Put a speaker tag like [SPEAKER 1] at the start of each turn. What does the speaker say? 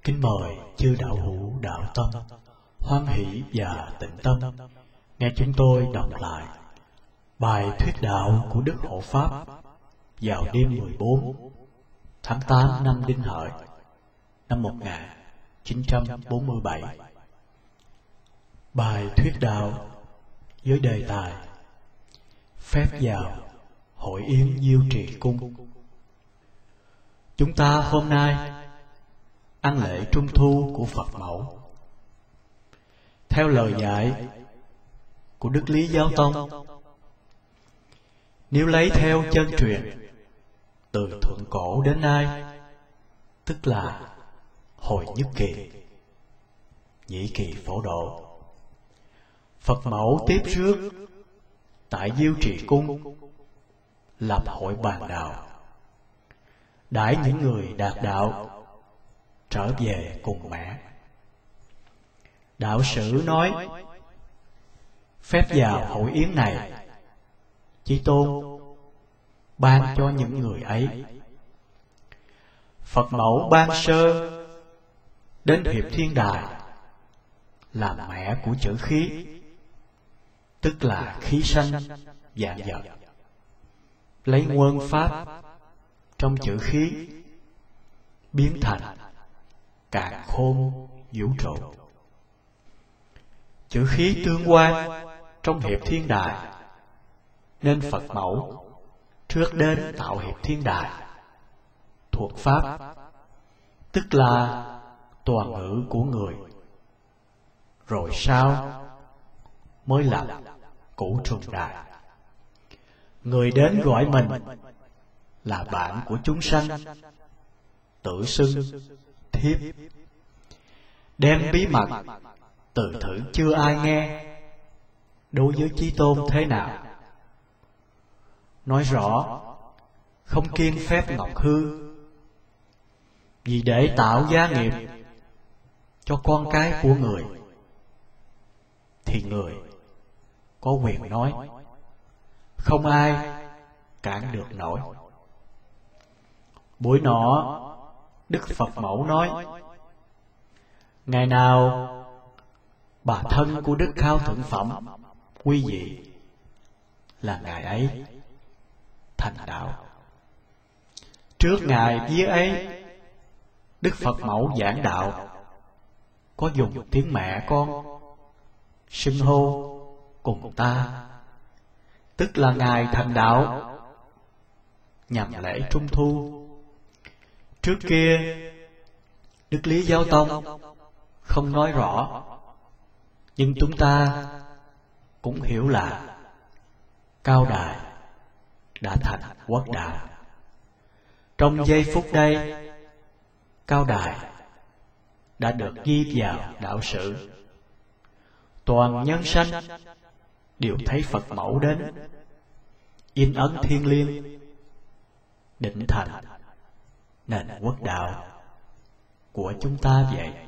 [SPEAKER 1] Kính mời chư đạo hữu đạo tâm hoan hỷ và tịnh tâm nghe chúng tôi đọc lại bài thuyết đạo của Đức Hộ Pháp vào đêm 14 tháng 8 năm Đinh Hợi năm 1947. Bài thuyết đạo với đề tài phép vào hội yến Diêu Trì Cung. Chúng ta hôm nay ăn lễ Trung Thu của Phật Mẫu. Theo lời dạy của Đức Lý Giáo Tông, nếu lấy theo chân truyền từ thượng cổ đến nay, tức là hồi nhất kỳ, nhị kỳ phổ độ, Phật Mẫu tiếp rước tại Diêu Trì Cung lập hội bàn đạo, đãi những người đạt đạo trở về cùng mẹ. Đạo sử nói, phép vào hội yến này Chí Tôn ban cho những người ấy. Phật Mẫu ban sơ đến Hiệp Thiên Đài làm mẹ của chữ khí, tức là khí sanh vạn vật, lấy nguyên pháp trong chữ khí biến thành càn khôn vũ trụ. Chữ khí tương quan trong Hiệp Thiên Đài, nên Phật Mẫu trước đến tạo Hiệp Thiên Đài thuộc pháp, tức là toàn ngữ của người, rồi sau mới lập cửu trùng đài. Người đến gọi mình là bạn của chúng sanh, tự xưng thiếp, đem bí mật từ thử chưa ai nghe đối với Chí Tôn thế nào. Nói rõ không kiêng phép ngọc hư, vì để tạo gia nghiệp cho con cái của người, thì người có quyền nói, không ai cản được nổi. Buổi nọ Đức Phật Mẫu nói, ngày nào bà thân của Đức Khao Thượng Phẩm quý vị là ngày ấy thành đạo. Trước ngày vía ấy, Đức Phật Mẫu giảng đạo có dùng tiếng mẹ con xưng hô cùng ta, tức là ngày thành đạo nhằm lễ Trung Thu. Trước kia Đức Lý Giáo Tông không nói rõ, nhưng chúng ta cũng hiểu là Cao Đài đã thành quốc đạo. Trong giây phút đây, Cao Đài đã được ghi vào đạo sử. Toàn nhân sanh đều thấy Phật Mẫu đến, in ấn thiêng liêng, định thành nền quốc đạo của chúng ta vậy.